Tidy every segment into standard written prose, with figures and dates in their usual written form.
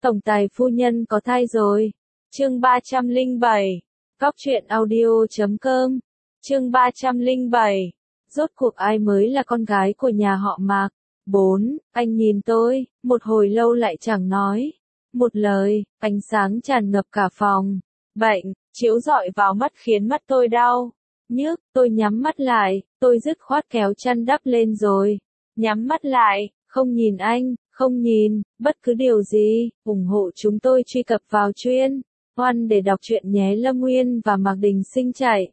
Tổng tài phu nhân có thai rồi. Chương 307. Góc truyện audio.com. Chương 307. Rốt cuộc ai mới là con gái của nhà họ Mạc? 4. Anh nhìn tôi, một hồi lâu lại chẳng nói một lời, ánh sáng tràn ngập cả phòng. Bệnh chiếu rọi vào mắt khiến mắt tôi đau nhức, tôi nhắm mắt lại, tôi dứt khoát kéo chăn đắp lên rồi nhắm mắt lại, không nhìn anh, không nhìn bất cứ điều gì. Ủng hộ chúng tôi truy cập vào chuyên Oan để đọc truyện nhé. Lâm Nguyên và Mạc Đình Sinh chạy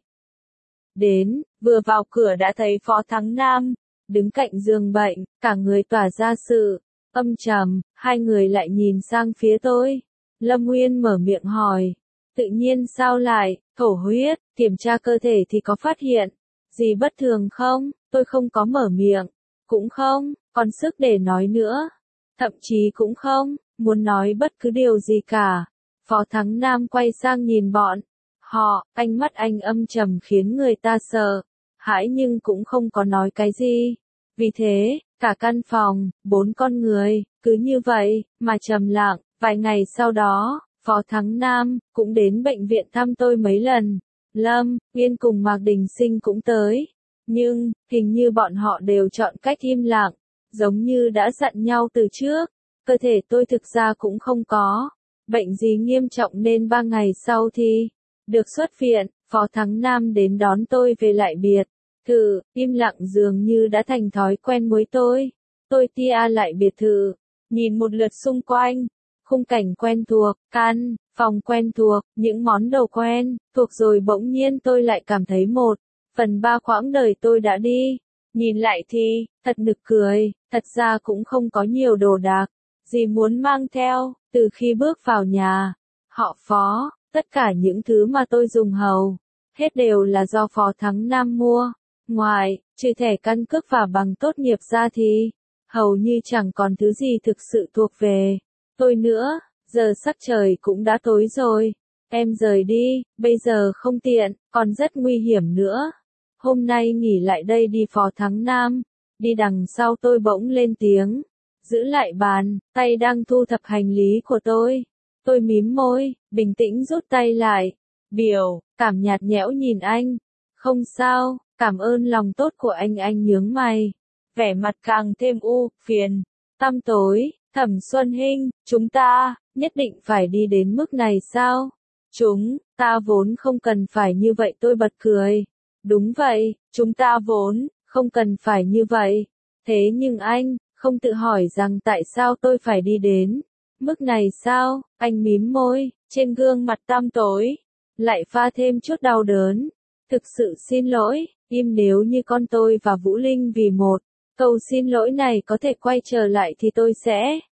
đến, vừa vào cửa đã thấy Phó Thắng Nam đứng cạnh giường bệnh, cả người tỏa ra sự âm trầm. Hai người lại nhìn sang phía tôi. Lâm Nguyên mở miệng hỏi, tự nhiên sao lại thổ huyết, kiểm tra cơ thể thì có phát hiện gì bất thường không? Tôi không có mở miệng, cũng không còn sức để nói nữa, thậm chí cũng không muốn nói bất cứ điều gì cả. Phó Thắng Nam quay sang nhìn bọn họ, ánh mắt anh âm trầm khiến người ta sợ hãi nhưng cũng không có nói cái gì. Vì thế, cả căn phòng, 4 con người, cứ như vậy, mà trầm lặng. Vài ngày sau đó, Phó Thắng Nam cũng đến bệnh viện thăm tôi mấy lần. Lâm Nguyên cùng Mạc Đình Sinh cũng tới. Nhưng, hình như bọn họ đều chọn cách im lặng, giống như đã dặn nhau từ trước. Cơ thể tôi thực ra cũng không có bệnh gì nghiêm trọng nên 3 ngày sau thì được xuất viện. Phó Thắng Nam đến đón tôi về lại biệt thự, im lặng dường như đã thành thói quen với tôi. Tôi tia lại biệt thự, nhìn một lượt xung quanh, khung cảnh quen thuộc, căn phòng quen thuộc, những món đồ quen thuộc, rồi bỗng nhiên tôi lại cảm thấy 1/3 quãng đời tôi đã đi. Nhìn lại thì, thật nực cười, thật ra cũng không có nhiều đồ đạc gì muốn mang theo. Từ khi bước vào nhà họ Phó, tất cả những thứ mà tôi dùng hầu hết đều là do Phó Thắng Nam mua. Ngoài trừ thẻ căn cước và bằng tốt nghiệp ra thì hầu như chẳng còn thứ gì thực sự thuộc về tôi nữa. Giờ sắc trời cũng đã tối rồi, em rời đi, bây giờ không tiện, còn rất nguy hiểm nữa. Hôm nay nghỉ lại đây đi. Phó Thắng Nam đi đằng sau tôi bỗng lên tiếng, giữ lại bàn tay đang thu thập hành lý của tôi. Tôi mím môi, bình tĩnh rút tay lại, biểu cảm nhạt nhẽo nhìn anh. Không sao, cảm ơn lòng tốt của anh. Anh nhướng mày, vẻ mặt càng thêm phiền. Tăm tối, Thẩm Xuân Hinh, chúng ta nhất định phải đi đến mức này sao? Chúng ta vốn không cần phải như vậy. Tôi bật cười. Đúng vậy, chúng ta vốn không cần phải như vậy. Thế nhưng anh không tự hỏi rằng tại sao tôi phải đi đến mức này sao? Anh mím môi, trên gương mặt tăm tối lại pha thêm chút đau đớn. Thực sự xin lỗi, im. Nếu như con tôi và Vũ Linh vì một câu xin lỗi này có thể quay trở lại thì tôi sẽ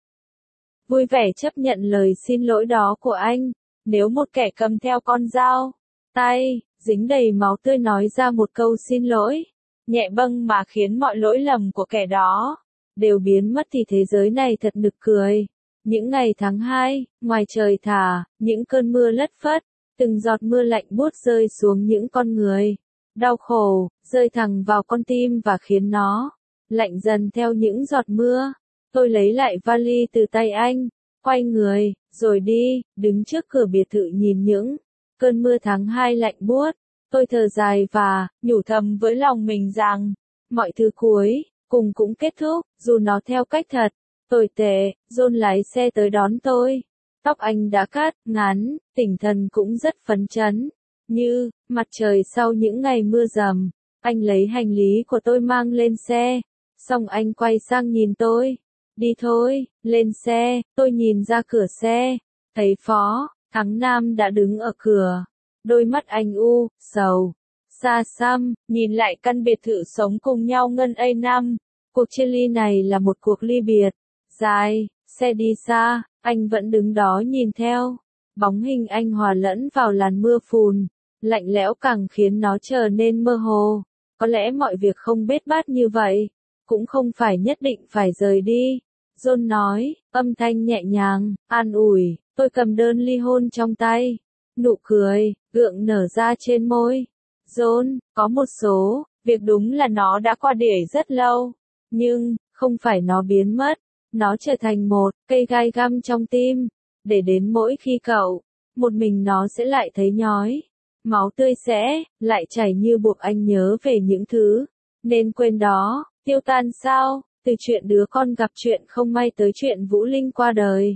vui vẻ chấp nhận lời xin lỗi đó của anh. Nếu một kẻ cầm theo con dao, tay dính đầy máu tươi nói ra một câu xin lỗi nhẹ bâng mà khiến mọi lỗi lầm của kẻ đó đều biến mất thì thế giới này thật nực cười. Những ngày tháng 2, ngoài trời thả những cơn mưa lất phất, từng giọt mưa lạnh buốt rơi xuống những con người đau khổ, rơi thẳng vào con tim và khiến nó lạnh dần theo những giọt mưa. Tôi lấy lại vali từ tay anh, quay người, rồi đi, đứng trước cửa biệt thự nhìn những cơn mưa tháng 2 lạnh buốt. Tôi thở dài và nhủ thầm với lòng mình rằng mọi thứ cuối cùng cũng kết thúc, dù nó theo cách thật tồi tệ. John lái xe tới đón tôi. Tóc anh đã cắt ngắn, tinh thần cũng rất phấn chấn, như mặt trời sau những ngày mưa rầm. Anh lấy hành lý của tôi mang lên xe, xong anh quay sang nhìn tôi. Đi thôi, lên xe. Tôi nhìn ra cửa xe, thấy Phó Thắng Nam đã đứng ở cửa. Đôi mắt anh sầu, xa xăm, nhìn lại căn biệt thự sống cùng nhau ngân ấy năm. Cuộc chia ly này là một cuộc ly biệt dài. Xe đi xa, anh vẫn đứng đó nhìn theo. Bóng hình anh hòa lẫn vào làn mưa phùn lạnh lẽo càng khiến nó trở nên mơ hồ. Có lẽ mọi việc không bết bát như vậy cũng không phải nhất định phải rời đi. John nói, âm thanh nhẹ nhàng, an ủi. Tôi cầm đơn ly hôn trong tay. Nụ cười gượng nở ra trên môi. John, có một số việc đúng là nó đã qua để rất lâu, nhưng không phải nó biến mất. Nó trở thành một cây gai găm trong tim. để đến mỗi khi cậu, một mình nó sẽ lại thấy nhói. Máu tươi sẽ, lại chảy như buộc anh nhớ về những thứ, nên quên đó, tiêu tan sao, từ chuyện đứa con gặp chuyện không may tới chuyện Vũ Linh qua đời.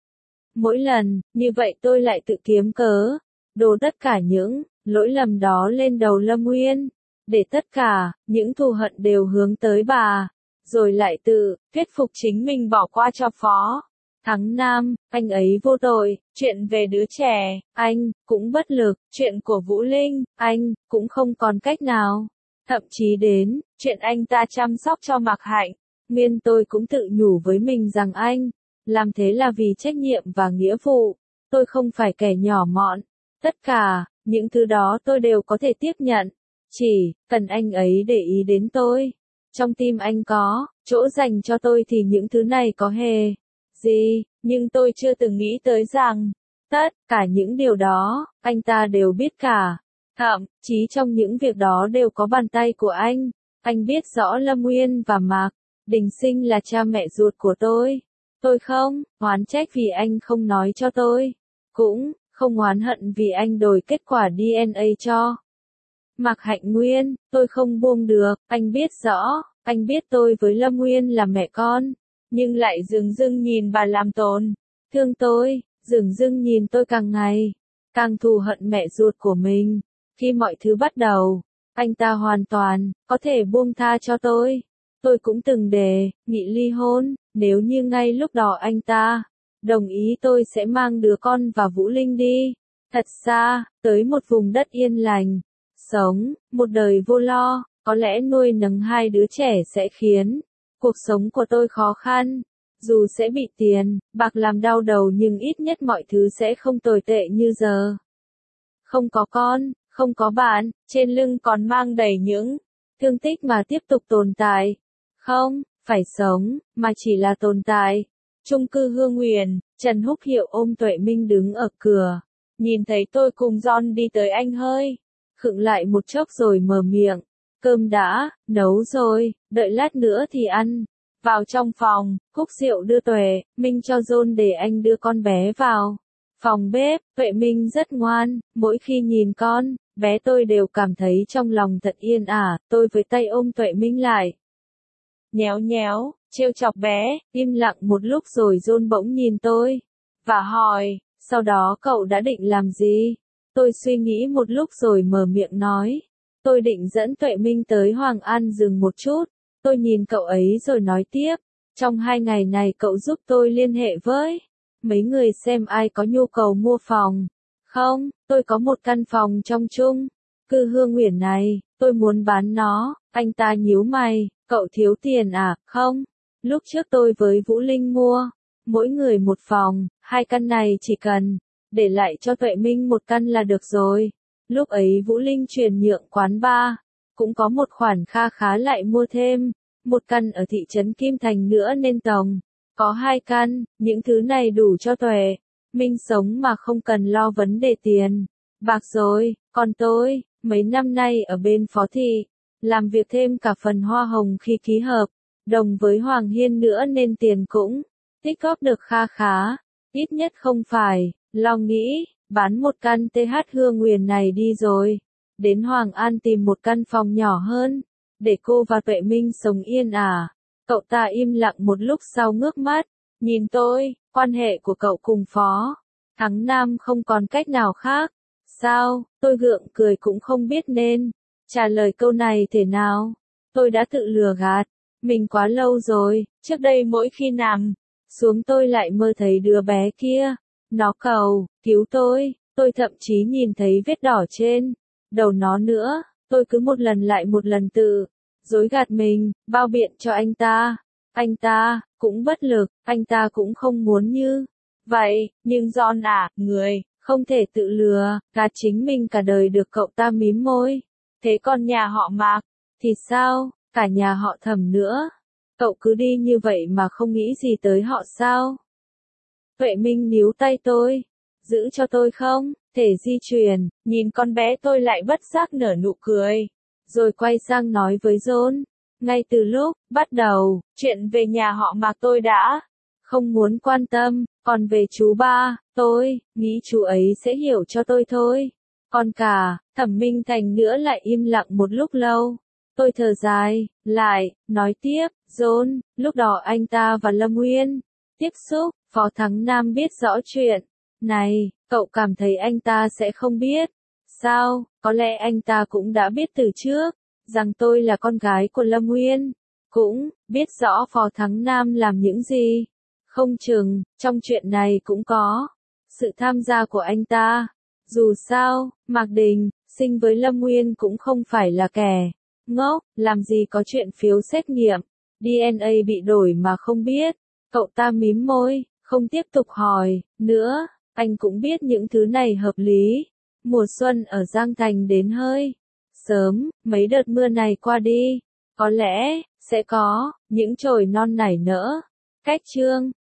Mỗi lần, như vậy tôi lại tự kiếm cớ, đổ tất cả những lỗi lầm đó lên đầu Lâm Nguyên, để tất cả những thù hận đều hướng tới bà, rồi lại tự thuyết phục chính mình bỏ qua cho Phó Thắng Nam, anh ấy vô tội, chuyện về đứa trẻ, anh cũng bất lực, chuyện của Vũ Linh, anh cũng không còn cách nào. Thậm chí đến chuyện anh ta chăm sóc cho Mạc Hạnh, Nguyên tôi cũng tự nhủ với mình rằng anh làm thế là vì trách nhiệm và nghĩa vụ, tôi không phải kẻ nhỏ mọn. Tất cả những thứ đó tôi đều có thể tiếp nhận, chỉ cần anh ấy để ý đến tôi. Trong tim anh có chỗ dành cho tôi thì những thứ này có hề gì, nhưng tôi chưa từng nghĩ tới rằng tất cả những điều đó, anh ta đều biết cả. Thậm chí trong những việc đó đều có bàn tay của anh. Anh biết rõ Lâm Nguyên và Mạc Đình Sinh là cha mẹ ruột của tôi. Tôi không oán trách vì anh không nói cho tôi. Cũng không oán hận vì anh đổi kết quả DNA cho Mạc Hạnh Nguyên. Tôi không buông được, anh biết rõ, anh biết tôi với Lâm Nguyên là mẹ con, nhưng lại dửng dưng nhìn bà làm tổn thương tôi, dửng dưng nhìn tôi càng ngày càng thù hận mẹ ruột của mình. Khi mọi thứ bắt đầu, anh ta hoàn toàn có thể buông tha cho tôi. Tôi cũng từng đề nghị ly hôn, nếu như ngay lúc đó anh ta đồng ý tôi sẽ mang đứa con và Vũ Linh đi thật xa, tới một vùng đất yên lành, sống một đời vô lo. Có lẽ nuôi nấng hai đứa trẻ sẽ khiến cuộc sống của tôi khó khăn. Dù sẽ bị tiền bạc làm đau đầu nhưng ít nhất mọi thứ sẽ không tồi tệ như giờ. Không có con, không có bạn, trên lưng còn mang đầy những thương tích mà tiếp tục tồn tại. Không phải sống, mà chỉ là tồn tại. Chung cư Hương Nguyền, Trần Húc Hiệu ôm Tuệ Minh đứng ở cửa. Nhìn thấy tôi cùng John đi tới, anh hơi khựng lại một chốc rồi mở miệng. Cơm đã nấu rồi, đợi lát nữa thì ăn. Vào trong phòng, Cúc Diệu đưa Tuệ Minh cho John để anh đưa con bé vào phòng bếp. Tuệ Minh rất ngoan, mỗi khi nhìn con bé tôi đều cảm thấy trong lòng thật yên ả. Tôi với tay ôm Tuệ Minh lại, nhéo nhéo, trêu chọc bé. Im lặng một lúc rồi John bỗng nhìn tôi và hỏi, sau đó cậu đã định làm gì? Tôi suy nghĩ một lúc rồi mở miệng nói, tôi định dẫn Tuệ Minh tới Hoàng An dừng một chút. Tôi nhìn cậu ấy rồi nói tiếp, trong 2 ngày này cậu giúp tôi liên hệ với mấy người xem ai có nhu cầu mua phòng. Không, tôi có một căn phòng trong chung cư Hương Nguyền này, tôi muốn bán nó. Anh ta nhíu mày, cậu thiếu tiền à? Không, lúc trước tôi với Vũ Linh mua mỗi người một phòng, 2 căn này chỉ cần để lại cho Tuệ Minh một căn là được rồi. Lúc ấy Vũ Linh chuyển nhượng quán bar, cũng có một khoản kha khá lại mua thêm một căn ở thị trấn Kim Thành nữa nên tổng có 2 căn. Những thứ này đủ cho Tuệ Minh sống mà không cần lo vấn đề tiền bạc rồi. Còn tôi, mấy năm nay ở bên Phó Thị, làm việc thêm cả phần hoa hồng khi ký hợp đồng với Hoàng Hiên nữa nên tiền cũng tích góp được kha khá. Ít nhất không phải lo nghĩ bán một căn TH Hương Nguyền này đi rồi đến Hoàng An tìm một căn phòng nhỏ hơn để cô và Tuệ Minh sống yên ả. Cậu ta im lặng một lúc sau ngước mắt nhìn tôi. Quan hệ của cậu cùng Phó Thắng Nam không còn cách nào khác sao? Tôi gượng cười cũng không biết nên trả lời câu này thế nào. Tôi đã tự lừa gạt mình quá lâu rồi. Trước đây mỗi khi nằm xuống tôi lại mơ thấy đứa bé kia, nó cầu cứu tôi thậm chí nhìn thấy vết đỏ trên đầu nó nữa. Tôi cứ một lần lại một lần tự dối gạt mình, bao biện cho anh ta. Anh ta cũng bất lực, anh ta cũng không muốn như vậy, nhưng John à, người không thể tự lừa gạt chính mình cả đời được. Cậu ta mím môi. Thế còn nhà họ Mạc thì sao? Cả nhà họ Thẩm nữa. Cậu cứ đi như vậy mà không nghĩ gì tới họ sao? Tuệ Minh níu tay tôi, giữ cho tôi không thể di chuyển. Nhìn con bé tôi lại bất giác nở nụ cười, rồi quay sang nói với John, ngay từ lúc bắt đầu chuyện về nhà họ Mạc tôi đã không muốn quan tâm, còn về chú ba, tôi nghĩ chú ấy sẽ hiểu cho tôi thôi. Còn cả, Thẩm Minh Thành nữa lại im lặng một lúc lâu. Tôi thở dài, lại, nói tiếp, John, lúc đó anh ta và Lâm Nguyên tiếp xúc, Phó Thắng Nam biết rõ chuyện này, cậu cảm thấy anh ta sẽ không biết. Sao, có lẽ anh ta cũng đã biết từ trước, rằng tôi là con gái của Lâm Nguyên, cũng biết rõ Phó Thắng Nam làm những gì. Không chừng, trong chuyện này cũng có sự tham gia của anh ta. Dù sao, Mạc Đình, sinh với Lâm Nguyên cũng không phải là kẻ ngốc, làm gì có chuyện phiếu xét nghiệm DNA bị đổi mà không biết. Cậu ta mím môi, không tiếp tục hỏi nữa, anh cũng biết những thứ này hợp lý. Mùa xuân ở Giang Thành đến hơi sớm, mấy đợt mưa này qua đi, có lẽ sẽ có những chồi non nảy nở. Cách chương